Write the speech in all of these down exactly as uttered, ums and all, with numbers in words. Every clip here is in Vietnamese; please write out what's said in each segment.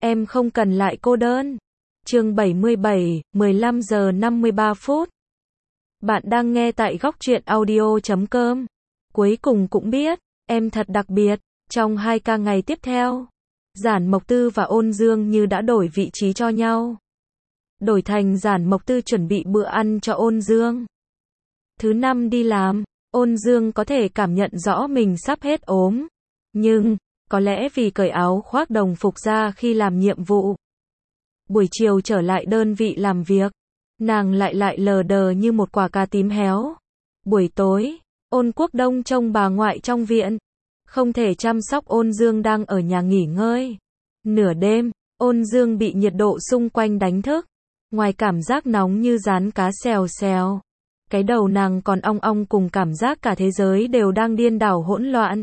em không cần lại cô đơn. Chương bảy mươi bảy, mười lăm giờ năm mươi ba phút. Bạn đang nghe tại góc truyện audio chấm com. Cuối cùng cũng biết, em thật đặc biệt. Trong hai ca ngày tiếp theo, Giản Mộc Tư và Ôn Dương như đã đổi vị trí cho nhau. Đổi thành Giản Mộc Tư chuẩn bị bữa ăn cho Ôn Dương. Thứ năm đi làm, Ôn Dương có thể cảm nhận rõ mình sắp hết ốm. Nhưng, có lẽ vì cởi áo khoác đồng phục ra khi làm nhiệm vụ. Buổi chiều trở lại đơn vị làm việc, nàng lại lại lờ đờ như một quả cà tím héo. Buổi tối, Ôn Quốc Đông trông bà ngoại trong viện, không thể chăm sóc Ôn Dương đang ở nhà nghỉ ngơi. Nửa đêm, Ôn Dương bị nhiệt độ xung quanh đánh thức, ngoài cảm giác nóng như rán cá xèo xèo. Cái đầu nàng còn ong ong cùng cảm giác cả thế giới đều đang điên đảo hỗn loạn.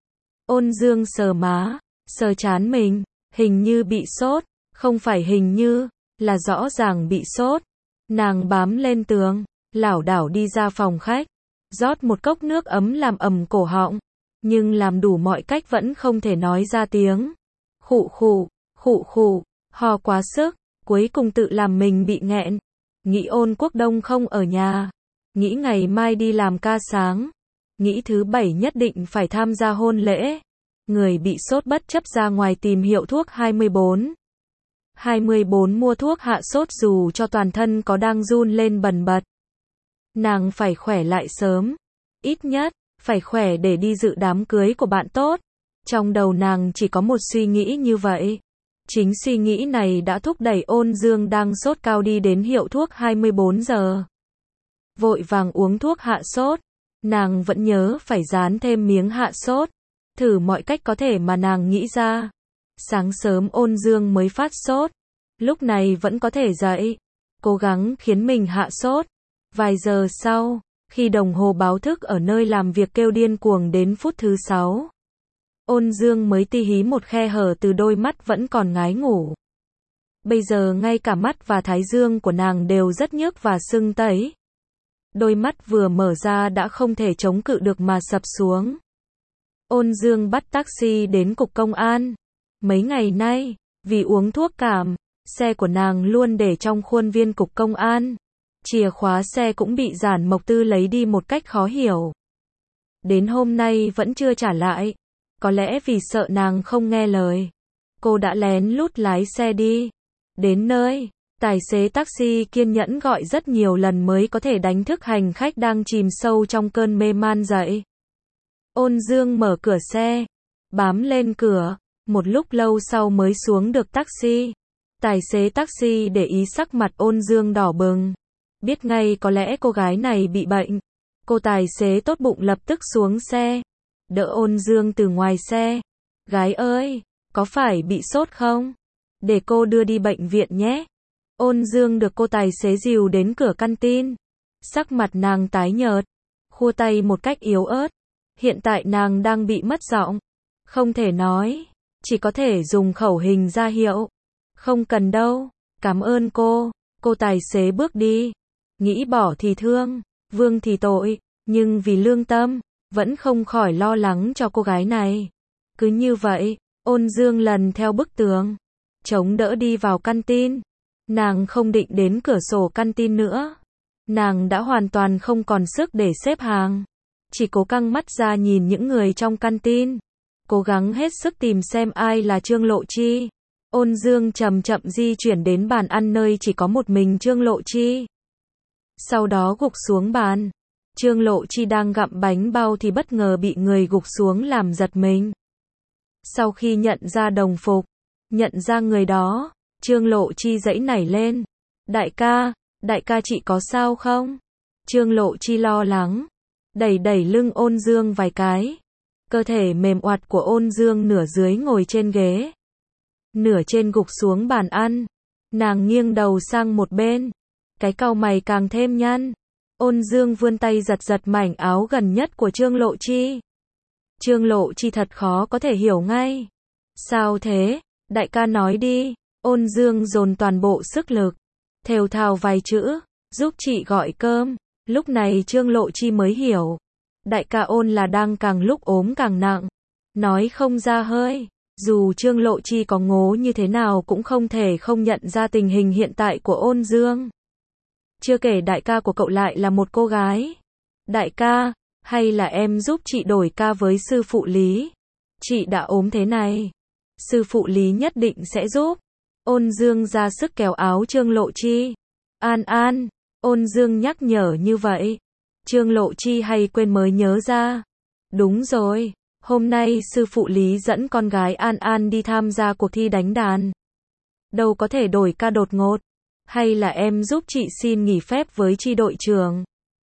Ôn Dương sờ má, sờ trán mình, hình như bị sốt, không phải hình như, là rõ ràng bị sốt. Nàng bám lên tường, lảo đảo đi ra phòng khách, rót một cốc nước ấm làm ẩm cổ họng, nhưng làm đủ mọi cách vẫn không thể nói ra tiếng. Khụ khụ, khụ khụ, ho quá sức, cuối cùng tự làm mình bị nghẹn. Nghĩ Ôn Quốc Đông không ở nhà, nghĩ ngày mai đi làm ca sáng, nghĩ thứ bảy nhất định phải tham gia hôn lễ. Người bị sốt bất chấp ra ngoài tìm hiệu thuốc hai mươi bốn. hai mươi bốn mua thuốc hạ sốt dù cho toàn thân có đang run lên bần bật. Nàng phải khỏe lại sớm, ít nhất, phải khỏe để đi dự đám cưới của bạn tốt. Trong đầu nàng chỉ có một suy nghĩ như vậy. Chính suy nghĩ này đã thúc đẩy Ôn Dương đang sốt cao đi đến hiệu thuốc hai mươi bốn giờ. Vội vàng uống thuốc hạ sốt, nàng vẫn nhớ phải dán thêm miếng hạ sốt, thử mọi cách có thể mà nàng nghĩ ra. Sáng sớm Ôn Dương mới phát sốt, lúc này vẫn có thể dậy, cố gắng khiến mình hạ sốt. Vài giờ sau, khi đồng hồ báo thức ở nơi làm việc kêu điên cuồng đến phút thứ sáu, Ôn Dương mới ti hí một khe hở từ đôi mắt vẫn còn ngái ngủ. Bây giờ ngay cả mắt và thái dương của nàng đều rất nhức và sưng tấy. Đôi mắt vừa mở ra đã không thể chống cự được mà sập xuống. Ôn Dương bắt taxi đến cục công an. Mấy ngày nay, vì uống thuốc cảm, xe của nàng luôn để trong khuôn viên cục công an. Chìa khóa xe cũng bị Giản Mộc Tư lấy đi một cách khó hiểu. Đến hôm nay vẫn chưa trả lại. Có lẽ vì sợ nàng không nghe lời, cô đã lén lút lái xe đi. Đến nơi, tài xế taxi kiên nhẫn gọi rất nhiều lần mới có thể đánh thức hành khách đang chìm sâu trong cơn mê man dậy. Ôn Dương mở cửa xe, bám lên cửa, một lúc lâu sau mới xuống được taxi. Tài xế taxi để ý sắc mặt Ôn Dương đỏ bừng, biết ngay có lẽ cô gái này bị bệnh. Cô tài xế tốt bụng lập tức xuống xe, đỡ Ôn Dương từ ngoài xe. Gái ơi, có phải bị sốt không? Để cô đưa đi bệnh viện nhé. Ôn Dương được cô tài xế dìu đến cửa căn tin. Sắc mặt nàng tái nhợt, khua tay một cách yếu ớt. Hiện tại nàng đang bị mất giọng, không thể nói, chỉ có thể dùng khẩu hình ra hiệu. Không cần đâu, cảm ơn cô. Cô tài xế bước đi. Nghĩ bỏ thì thương, vương thì tội, nhưng vì lương tâm, vẫn không khỏi lo lắng cho cô gái này. Cứ như vậy, Ôn Dương lần theo bức tường, chống đỡ đi vào căn tin. Nàng không định đến cửa sổ căn tin nữa. Nàng đã hoàn toàn không còn sức để xếp hàng. Chỉ cố căng mắt ra nhìn những người trong căn tin. Cố gắng hết sức tìm xem ai là Trương Lộ Chi. Ôn Dương chậm chậm di chuyển đến bàn ăn nơi chỉ có một mình Trương Lộ Chi. Sau đó gục xuống bàn. Trương Lộ Chi đang gặm bánh bao thì bất ngờ bị người gục xuống làm giật mình. Sau khi nhận ra đồng phục, nhận ra người đó, Trương Lộ Chi giãy nảy lên. Đại ca, đại ca chị có sao không? Trương Lộ Chi lo lắng, đẩy đẩy lưng Ôn Dương vài cái. Cơ thể mềm oặt của Ôn Dương nửa dưới ngồi trên ghế, nửa trên gục xuống bàn ăn. Nàng nghiêng đầu sang một bên, cái cau mày càng thêm nhăn. Ôn Dương vươn tay giật giật mảnh áo gần nhất của Trương Lộ Chi. Trương Lộ Chi thật khó có thể hiểu ngay. Sao thế? Đại ca nói đi. Ôn Dương dồn toàn bộ sức lực, thều thào vài chữ, giúp chị gọi cơm. Lúc này Trương Lộ Chi mới hiểu. Đại ca Ôn là đang càng lúc ốm càng nặng, nói không ra hơi. Dù Trương Lộ Chi có ngố như thế nào cũng không thể không nhận ra tình hình hiện tại của Ôn Dương. Chưa kể đại ca của cậu lại là một cô gái. Đại ca, hay là em giúp chị đổi ca với sư phụ Lý? Chị đã ốm thế này. Sư phụ Lý nhất định sẽ giúp. Ôn Dương ra sức kéo áo Trương Lộ Chi. An An, Ôn Dương nhắc nhở như vậy. Trương Lộ Chi hay quên mới nhớ ra. Đúng rồi, hôm nay sư phụ Lý dẫn con gái An An đi tham gia cuộc thi đánh đàn. Đâu có thể đổi ca đột ngột. Hay là em giúp chị xin nghỉ phép với chi đội trưởng?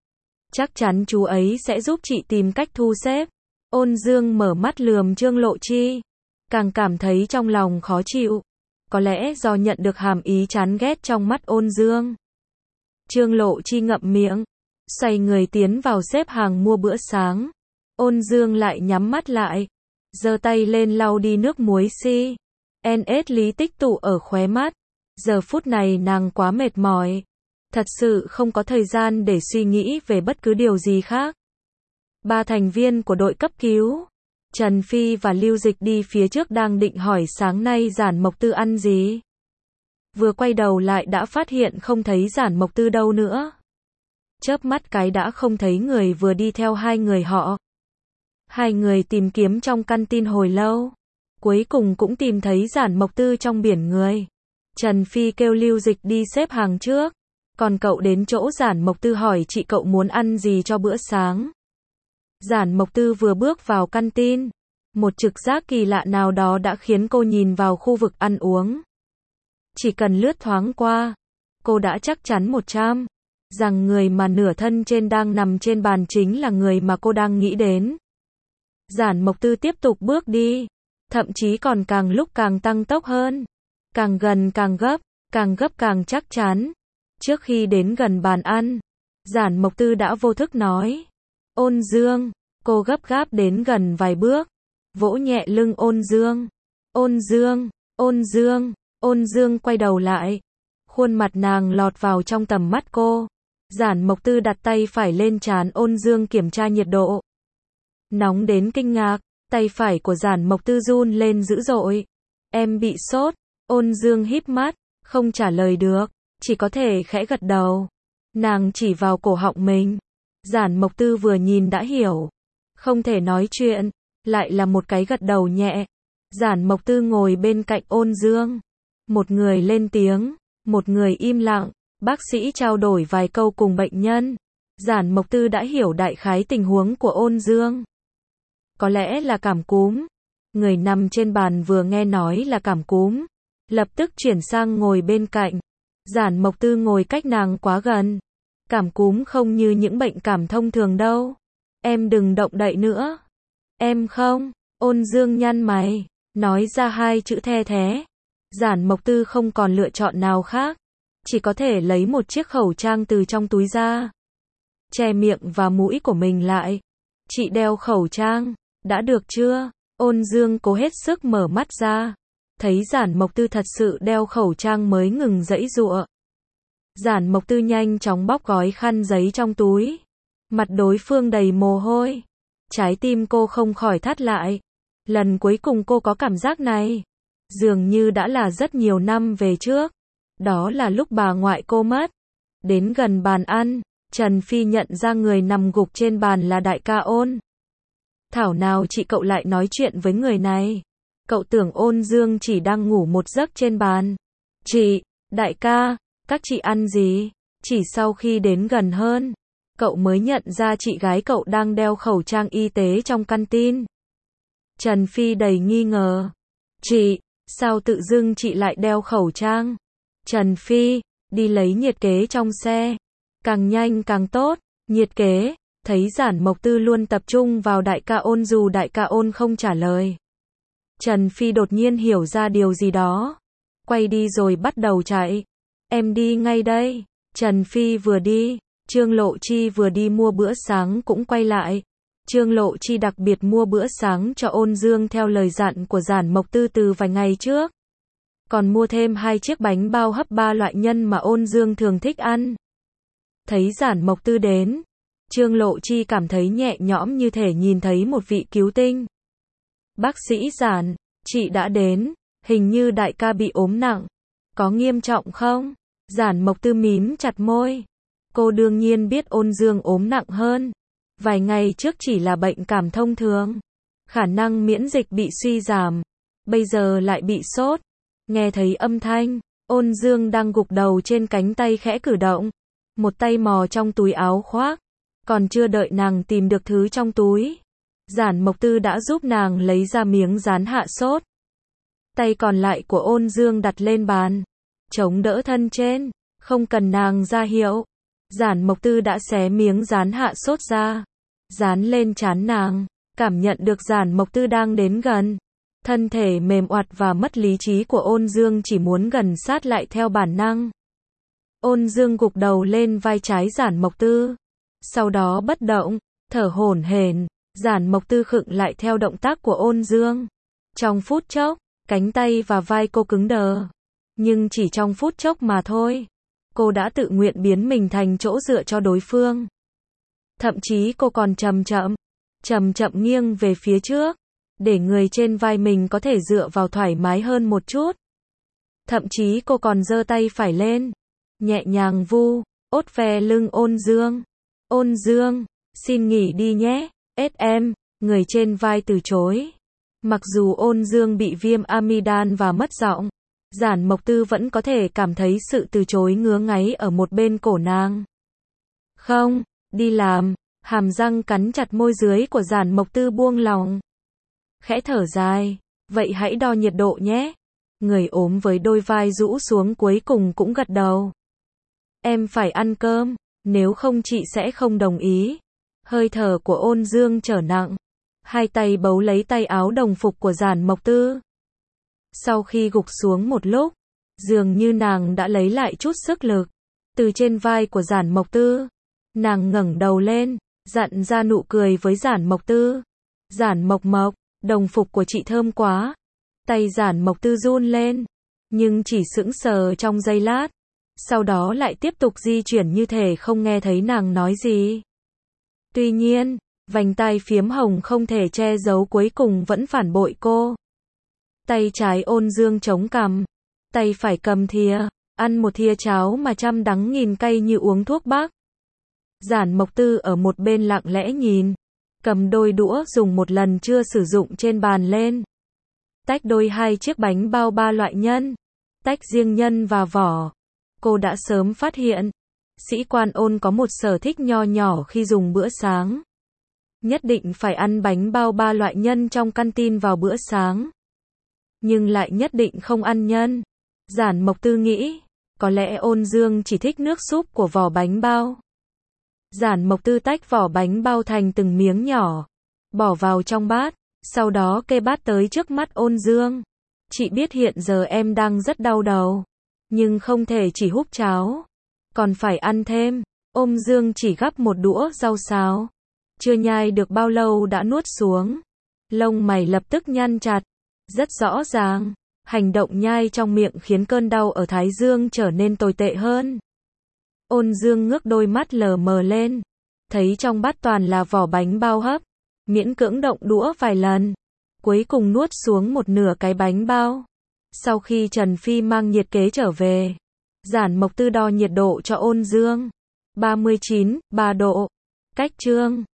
Chắc chắn chú ấy sẽ giúp chị tìm cách thu xếp. Ôn Dương mở mắt lườm Trương Lộ Chi. Càng cảm thấy trong lòng khó chịu. Có lẽ do nhận được hàm ý chán ghét trong mắt Ôn Dương. Trương Lộ Chi ngậm miệng, xoay người tiến vào xếp hàng mua bữa sáng. Ôn Dương lại nhắm mắt lại, giơ tay lên lau đi nước muối si. en ét Lý tích tụ ở khóe mắt. Giờ phút này nàng quá mệt mỏi. Thật sự không có thời gian để suy nghĩ về bất cứ điều gì khác. Ba thành viên của đội cấp cứu, Trần Phi và Lưu Dịch đi phía trước đang định hỏi sáng nay Giản Mộc Tư ăn gì. Vừa quay đầu lại đã phát hiện không thấy Giản Mộc Tư đâu nữa. Chớp mắt cái đã không thấy người vừa đi theo hai người họ. Hai người tìm kiếm trong căn tin hồi lâu. Cuối cùng cũng tìm thấy Giản Mộc Tư trong biển người. Trần Phi kêu Lưu Dịch đi xếp hàng trước. Còn cậu đến chỗ Giản Mộc Tư hỏi chị cậu muốn ăn gì cho bữa sáng. Giản Mộc Tư vừa bước vào căn tin. Một trực giác kỳ lạ nào đó đã khiến cô nhìn vào khu vực ăn uống. Chỉ cần lướt thoáng qua, cô đã chắc chắn một trăm rằng người mà nửa thân trên đang nằm trên bàn chính là người mà cô đang nghĩ đến. Giản Mộc Tư tiếp tục bước đi, thậm chí còn càng lúc càng tăng tốc hơn, càng gần càng gấp, càng gấp càng chắc chắn. Trước khi đến gần bàn ăn, Giản Mộc Tư đã vô thức nói, Ôn Dương. Cô gấp gáp đến gần vài bước, vỗ nhẹ lưng Ôn Dương. Ôn Dương, Ôn Dương, Ôn Dương quay đầu lại. Khuôn mặt nàng lọt vào trong tầm mắt cô. Giản Mộc Tư đặt tay phải lên trán Ôn Dương kiểm tra nhiệt độ. Nóng đến kinh ngạc, tay phải của Giản Mộc Tư run lên dữ dội. Em bị sốt. Ôn Dương híp mắt, không trả lời được, chỉ có thể khẽ gật đầu. Nàng chỉ vào cổ họng mình. Giản Mộc Tư vừa nhìn đã hiểu. Không thể nói chuyện, lại là một cái gật đầu nhẹ. Giản Mộc Tư ngồi bên cạnh Ôn Dương. Một người lên tiếng, một người im lặng. Bác sĩ trao đổi vài câu cùng bệnh nhân. Giản Mộc Tư đã hiểu đại khái tình huống của Ôn Dương. Có lẽ là cảm cúm. Người nằm trên bàn vừa nghe nói là cảm cúm, lập tức chuyển sang ngồi bên cạnh. Giản Mộc Tư ngồi cách nàng quá gần. Cảm cúm không như những bệnh cảm thông thường đâu. Em đừng động đậy nữa. Em không. Ôn Dương nhăn mày, nói ra hai chữ the thế. Giản Mộc Tư không còn lựa chọn nào khác. Chỉ có thể lấy một chiếc khẩu trang từ trong túi ra. Che miệng và mũi của mình lại. Chị đeo khẩu trang. Đã được chưa? Ôn Dương cố hết sức mở mắt ra. Thấy Giản Mộc Tư thật sự đeo khẩu trang mới ngừng giãy giụa. Giản Mộc Tư nhanh chóng bóc gói khăn giấy trong túi. Mặt đối phương đầy mồ hôi. Trái tim cô không khỏi thắt lại. Lần cuối cùng cô có cảm giác này, dường như đã là rất nhiều năm về trước. Đó là lúc bà ngoại cô mất. Đến gần bàn ăn, Trần Phi nhận ra người nằm gục trên bàn là đại ca Ôn. Thảo nào chị cậu lại nói chuyện với người này. Cậu tưởng Ôn Dương chỉ đang ngủ một giấc trên bàn. Chị, đại ca, các chị ăn gì? Chỉ sau khi đến gần hơn, cậu mới nhận ra chị gái cậu đang đeo khẩu trang y tế trong căn tin. Trần Phi đầy nghi ngờ. Chị, sao tự dưng chị lại đeo khẩu trang? Trần Phi, đi lấy nhiệt kế trong xe. Càng nhanh càng tốt. Nhiệt kế. Thấy Giản Mộc Tư luôn tập trung vào đại ca Ôn dù đại ca Ôn không trả lời. Trần Phi đột nhiên hiểu ra điều gì đó. Quay đi rồi bắt đầu chạy. Em đi ngay đây. Trần Phi vừa đi, Trương Lộ Chi vừa đi mua bữa sáng cũng quay lại. Trương Lộ Chi đặc biệt mua bữa sáng cho Ôn Dương theo lời dặn của Giản Mộc Tư từ vài ngày trước. Còn mua thêm hai chiếc bánh bao hấp ba loại nhân mà Ôn Dương thường thích ăn. Thấy Giản Mộc Tư đến, Trương Lộ Chi cảm thấy nhẹ nhõm như thể nhìn thấy một vị cứu tinh. Bác sĩ Giản, Chị đã đến, hình như đại ca bị ốm nặng. Có nghiêm trọng không? Giản Mộc Tư mím chặt môi. Cô đương nhiên biết Ôn Dương ốm nặng hơn. Vài ngày trước chỉ là bệnh cảm thông thường. Khả năng miễn dịch bị suy giảm. Bây giờ lại bị sốt. Nghe thấy âm thanh, Ôn Dương đang gục đầu trên cánh tay khẽ cử động. Một tay mò trong túi áo khoác. Còn chưa đợi nàng tìm được thứ trong túi, Giản Mộc Tư đã giúp nàng lấy ra miếng dán hạ sốt. Tay còn lại của Ôn Dương đặt lên bàn, chống đỡ thân trên, không cần nàng ra hiệu. Giản Mộc Tư đã xé miếng dán hạ sốt ra, dán lên trán nàng, cảm nhận được Giản Mộc Tư đang đến gần. Thân thể mềm oặt và mất lý trí của Ôn Dương chỉ muốn gần sát lại theo bản năng. Ôn Dương gục đầu lên vai trái Giản Mộc Tư, sau đó bất động, thở hổn hển. Giản Mộc Tư khựng lại theo động tác của Ôn Dương. Trong phút chốc, cánh tay và vai cô cứng đờ. Nhưng chỉ trong phút chốc mà thôi, cô đã tự nguyện biến mình thành chỗ dựa cho đối phương. Thậm chí cô còn chậm chậm, chậm chậm nghiêng về phía trước, để người trên vai mình có thể dựa vào thoải mái hơn một chút. Thậm chí cô còn giơ tay phải lên, nhẹ nhàng vu, ốt ve lưng Ôn Dương. Ôn Dương, xin nghỉ đi nhé, ét em, người trên vai từ chối. Mặc dù Ôn Dương bị viêm amidan và mất giọng, Giản Mộc Tư vẫn có thể cảm thấy sự từ chối ngứa ngáy ở một bên cổ nàng. Không, đi làm, hàm răng cắn chặt môi dưới của Giản Mộc Tư buông lòng. Khẽ thở dài, vậy hãy đo nhiệt độ nhé. Người ốm với đôi vai rũ xuống cuối cùng cũng gật đầu. Em phải ăn cơm, nếu không chị sẽ không đồng ý. Hơi thở của Ôn Dương trở nặng. Hai tay bấu lấy tay áo đồng phục của Giản Mộc Tư. Sau khi gục xuống một lúc, dường như nàng đã lấy lại chút sức lực. Từ trên vai của Giản Mộc Tư, nàng ngẩng đầu lên, dặn ra nụ cười với Giản Mộc Tư. Giản Mộc Mộc, đồng phục của chị thơm quá. Tay Giản Mộc Tư run lên, nhưng chỉ sững sờ trong giây lát. Sau đó lại tiếp tục di chuyển như thể không nghe thấy nàng nói gì. Tuy nhiên, vành tai phiếm hồng không thể che giấu cuối cùng vẫn phản bội cô. Tay trái Ôn Dương chống cằm, tay phải cầm thìa, ăn một thìa cháo mà trăm đắng nghìn cay như uống thuốc bắc. Giản Mộc Tư ở một bên lặng lẽ nhìn, cầm đôi đũa dùng một lần chưa sử dụng trên bàn lên. Tách đôi hai chiếc bánh bao ba loại nhân, tách riêng nhân và vỏ. Cô đã sớm phát hiện, sĩ quan Ôn có một sở thích nho nhỏ khi dùng bữa sáng. Nhất định phải ăn bánh bao ba loại nhân trong canteen vào bữa sáng. Nhưng lại nhất định không ăn nhân. Giản Mộc Tư nghĩ, có lẽ Ôn Dương chỉ thích nước súp của vỏ bánh bao. Giản Mộc Tư tách vỏ bánh bao thành từng miếng nhỏ, bỏ vào trong bát, sau đó kê bát tới trước mắt Ôn Dương. Chị biết hiện giờ em đang rất đau đầu, nhưng không thể chỉ húp cháo, còn phải ăn thêm. Ôn Dương chỉ gắp một đũa rau xào, chưa nhai được bao lâu đã nuốt xuống. Lông mày lập tức nhăn chặt, rất rõ ràng, hành động nhai trong miệng khiến cơn đau ở thái dương trở nên tồi tệ hơn. Ôn Dương ngước đôi mắt lờ mờ lên, thấy trong bát toàn là vỏ bánh bao hấp, miễn cưỡng động đũa vài lần, cuối cùng nuốt xuống một nửa cái bánh bao. Sau khi Trần Phi mang nhiệt kế trở về, Giản Mộc Tư đo nhiệt độ cho Ôn Dương. ba mươi chín, ba độ. Cách chương